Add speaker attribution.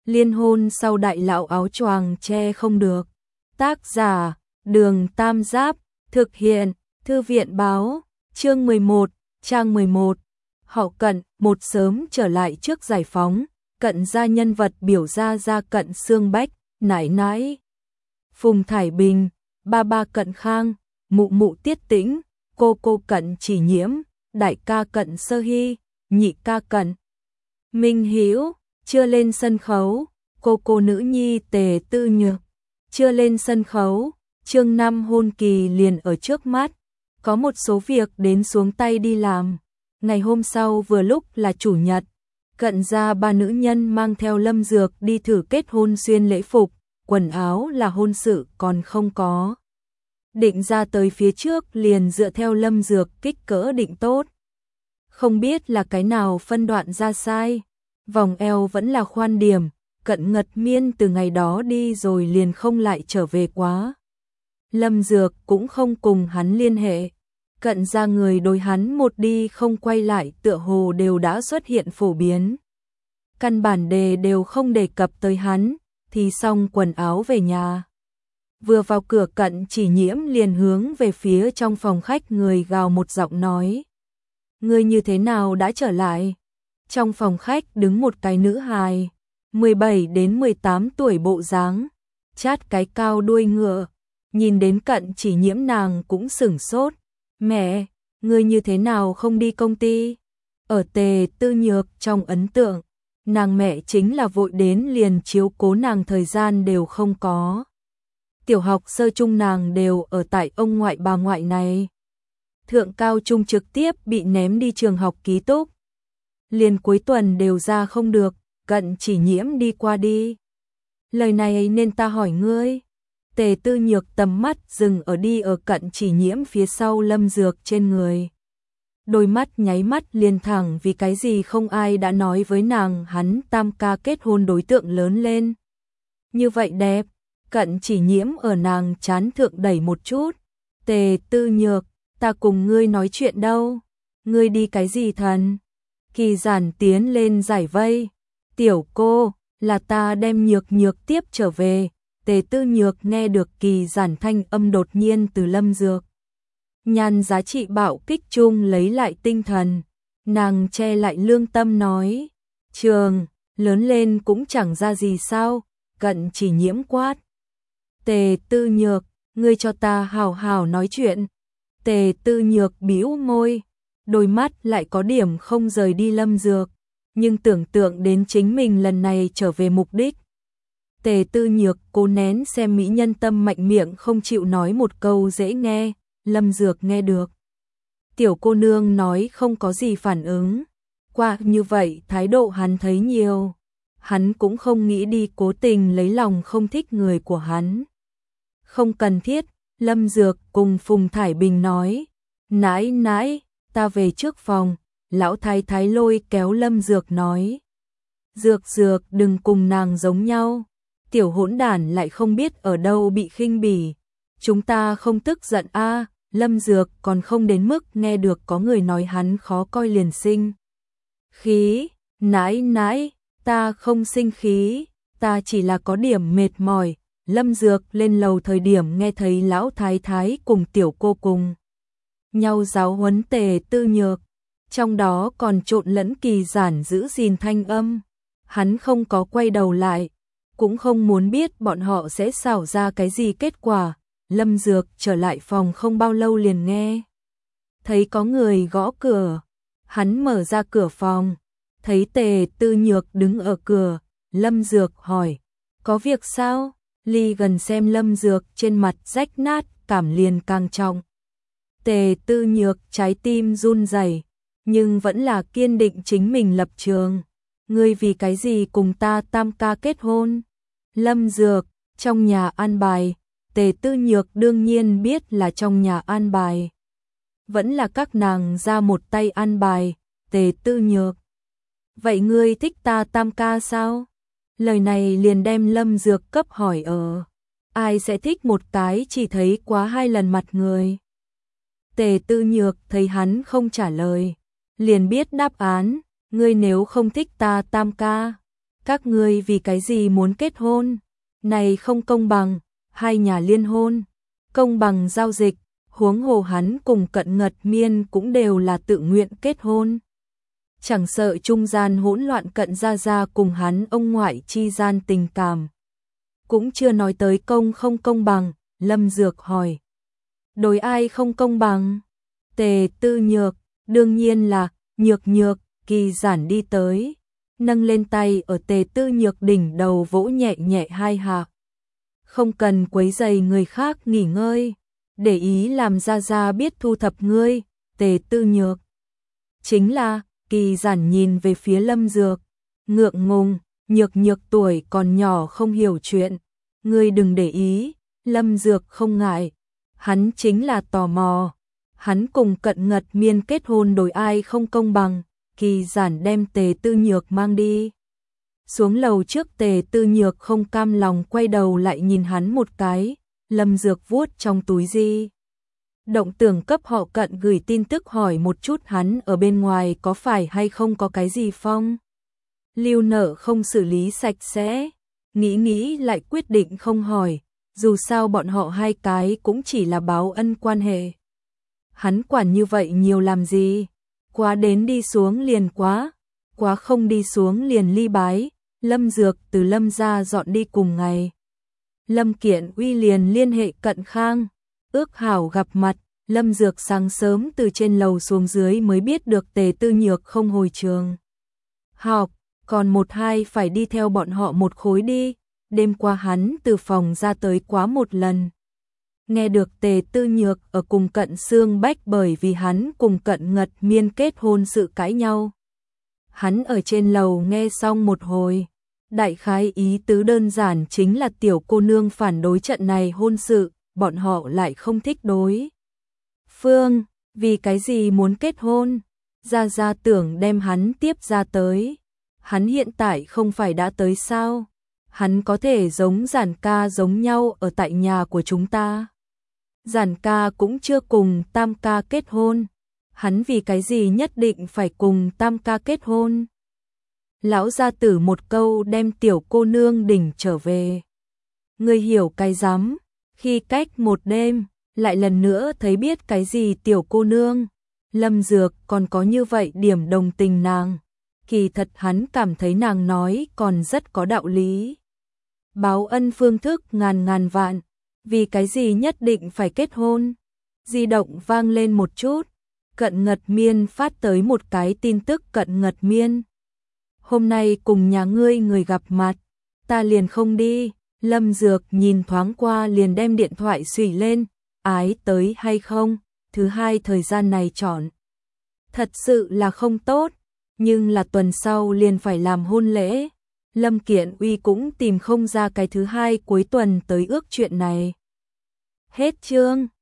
Speaker 1: Liên hôn sau đại lão áo choàng che không được. Tác giả, Đường Tam Giáp, thực hiện, Thư viện báo, chương 11, trang 11. Họ Cận, một sớm trở lại trước giải phóng, Cận gia nhân vật biểu ra Cận Xương Bách, nải nãi. Phùng Thải Bình, ba Cận Khang, mụ Tiết Tĩnh, cô Cận Chỉ Nhiễm, đại ca Cận Sơ Hy, nhị ca Cận Minh Hữu, chưa lên sân khấu, cô nữ nhi Tề Tư Nhược, chưa lên sân khấu, chương 5 hôn kỳ liền ở trước mắt, có một số việc đến xuống tay đi làm. Ngày hôm sau vừa lúc là chủ nhật, Cận gia ba nữ nhân mang theo Lâm Dược đi thử kết hôn xuyên lễ phục, quần áo là hôn sự còn không có. Định ra tới phía trước liền dựa theo Lâm Dược kích cỡ định tốt. Không biết là cái nào phân đoạn ra sai, vòng eo vẫn là khoan điểm, Cận Ngật Miên từ ngày đó đi rồi liền không lại trở về quá. Lâm Dược cũng không cùng hắn liên hệ. Cận gia người đối hắn một đi không quay lại tựa hồ đều đã xuất hiện phổ biến. Căn bản đề đều không đề cập tới hắn, thì xong quần áo về nhà. Vừa vào cửa Cận Chỉ Nhiễm liền hướng về phía trong phòng khách người gào một giọng nói. Ngươi như thế nào đã trở lại? Trong phòng khách đứng một cái nữ hài, 17 đến 18 tuổi bộ dáng, chát cái cao đuôi ngựa. Nhìn đến Cận Chỉ Nhiễm nàng cũng sửng sốt. Mẹ, ngươi như thế nào không đi công ty? Ở Tề Tư Nhược trong ấn tượng, nàng mẹ chính là vội đến liền chiếu cố nàng thời gian đều không có. Tiểu học sơ trung nàng đều ở tại ông ngoại bà ngoại này. Thượng cao trung trực tiếp bị ném đi trường học ký túc. Liền cuối tuần đều ra không được, Cận Chỉ Nhiễm đi qua đi. Lời này nên ta hỏi ngươi. Tề Tư Nhược tầm mắt dừng ở Cận Chỉ Nhiễm phía sau Lâm Dược trên người. Đôi mắt nháy mắt liền thẳng vì cái gì không ai đã nói với nàng hắn tam ca kết hôn đối tượng lớn lên. Như vậy đẹp, Cận Chỉ Nhiễm ở nàng trán thượng đẩy một chút. Tề Tư Nhược, ta cùng ngươi nói chuyện đâu, ngươi đi cái gì thần? Kỳ Giản tiến lên giải vây. Tiểu cô, là ta đem Nhược tiếp trở về. Tề Tư Nhược nghe được Kỳ Giản thanh âm đột nhiên từ Lâm Dược. Nhan giá trị bạo kích chung lấy lại tinh thần. Nàng che lại lương tâm nói. Trường, lớn lên cũng chẳng ra gì sao, Cận Chỉ Nhiễm quát. Tề Tư Nhược, ngươi cho ta hào hào nói chuyện. Tề Tư Nhược bĩu môi, đôi mắt lại có điểm không rời đi Lâm Dược, nhưng tưởng tượng đến chính mình lần này trở về mục đích. Tề Tư Nhược cố nén xem mỹ nhân tâm mạnh miệng không chịu nói một câu dễ nghe, Lâm Dược nghe được. Tiểu cô nương nói không có gì phản ứng. Qua như vậy thái độ hắn thấy nhiều. Hắn cũng không nghĩ đi cố tình lấy lòng không thích người của hắn. Không cần thiết, Lâm Dược cùng Phùng Thải Bình nói. Nãi, ta về trước phòng. Lão thái thái lôi kéo Lâm Dược nói. Dược đừng cùng nàng giống nhau. Tiểu hỗn đản lại không biết ở đâu bị khinh bỉ. Chúng ta không tức giận a. Lâm Dược còn không đến mức nghe được có người nói hắn khó coi liền sinh khí. Nãi, ta không sinh khí, ta chỉ là có điểm mệt mỏi. Lâm Dược lên lầu thời điểm nghe thấy lão thái thái cùng tiểu cô cùng nhau giáo huấn Tề Tư Nhược, trong đó còn trộn lẫn Kỳ Giản giữ gìn thanh âm. Hắn không có quay đầu lại, cũng không muốn biết bọn họ sẽ xảo ra cái gì kết quả. Lâm Dược trở lại phòng không bao lâu liền nghe thấy có người gõ cửa. Hắn mở ra cửa phòng, thấy Tề Tư Nhược đứng ở cửa. Lâm Dược hỏi, có việc sao? Ly gần xem Lâm Dược trên mặt rách nát, cảm liền càng trọng. Tề Tư Nhược trái tim run rẩy, nhưng vẫn là kiên định chính mình lập trường. Ngươi vì cái gì cùng ta tam ca kết hôn? Lâm Dược, trong nhà an bài. Tề Tư Nhược đương nhiên biết là trong nhà an bài. Vẫn là các nàng ra một tay an bài. Tề Tư Nhược, vậy ngươi thích ta tam ca sao? Lời này liền đem Lâm Dược cấp hỏi ở. Ai sẽ thích một cái chỉ thấy quá 2 lần mặt người? Tề Tư Nhược thấy hắn không trả lời, liền biết đáp án. Ngươi nếu không thích ta tam ca, Các ngươi vì cái gì muốn kết hôn? Này không công bằng, hai nhà liên hôn, công bằng giao dịch, huống hồ hắn cùng Cận Ngật Miên cũng đều là tự nguyện kết hôn. Chẳng sợ trung gian hỗn loạn Cận gia gia cùng hắn ông ngoại chi gian tình cảm. Cũng chưa nói tới công không công bằng, Lâm Dược hỏi. Đối ai không công bằng? Tề Tư Nhược, đương nhiên là Nhược Nhược. Kỳ Giản đi tới, nâng lên tay ở Tề Tư Nhược đỉnh đầu vỗ nhẹ nhẹ hai hạ. Không cần quấy rầy người khác nghỉ ngơi, để ý làm gia gia biết thu thập ngươi. Tề Tư Nhược. Chính là, Kỳ Giản nhìn về phía Lâm Dược, ngượng ngùng, Nhược Nhược tuổi còn nhỏ không hiểu chuyện, ngươi đừng để ý. Lâm Dược không ngại, hắn chính là tò mò, hắn cùng Cận Ngật Miên kết hôn đối ai không công bằng. Kỳ Giản đem Tề Tư Nhược mang đi. Xuống lầu trước, Tề Tư Nhược không cam lòng quay đầu lại nhìn hắn một cái. Lâm Dược vuốt trong túi di động tưởng cấp họ Cận gửi tin tức hỏi một chút hắn ở bên ngoài có phải hay không có cái gì phong lưu nợ không xử lý sạch sẽ. Nghĩ lại quyết định không hỏi, dù sao bọn họ hai cái cũng chỉ là báo ân quan hệ. Hắn quản như vậy nhiều làm gì? Quá đến đi xuống liền quá không đi xuống liền ly bái. Lâm Dược từ Lâm gia dọn đi cùng ngày. Lâm Kiện Uy liền liên hệ Cận Khang, ước hảo gặp mặt. Lâm Dược sáng sớm từ trên lầu xuống dưới mới biết được Tề Tư Nhược không hồi trường học, còn một hai phải đi theo bọn họ một khối đi. Đêm qua hắn từ phòng ra tới quá một lần. Nghe được Tề Tư Nhược ở cùng Cận Xương Bách bởi vì hắn cùng Cận Ngật Miên kết hôn sự cãi nhau. Hắn ở trên lầu nghe xong một hồi, đại khái ý tứ đơn giản chính là tiểu cô nương phản đối trận này hôn sự, bọn họ lại không thích đối phương, vì cái gì muốn kết hôn? Gia Gia tưởng đem hắn tiếp ra tới. Hắn hiện tại không phải đã tới sao? Hắn có thể giống Giản ca giống nhau ở tại nhà của chúng ta. Giản ca cũng chưa cùng Tam ca kết hôn, hắn vì cái gì nhất định phải cùng Tam ca kết hôn? Lão gia tử một câu đem tiểu cô nương đỉnh trở về. Ngươi hiểu cái rắm? Khi cách một đêm, lại lần nữa thấy biết cái gì tiểu cô nương. Lâm Dược còn có như vậy điểm đồng tình nàng. Kỳ thật hắn cảm thấy nàng nói còn rất có đạo lý. Báo ân phương thức ngàn vạn, vì cái gì nhất định phải kết hôn? Di động vang lên một chút, Cận Ngật Miên phát tới một cái tin tức. Cận Ngật Miên, hôm nay cùng nhà ngươi người gặp mặt, ta liền không đi. Lâm Dược nhìn thoáng qua liền đem điện thoại xùy lên, ái tới hay không? Thứ hai thời gian này chọn thật sự là không tốt, nhưng là tuần sau liền phải làm hôn lễ. Lâm Kiện Uy cũng tìm không ra cái thứ hai cuối tuần tới ước chuyện này. Hết chương.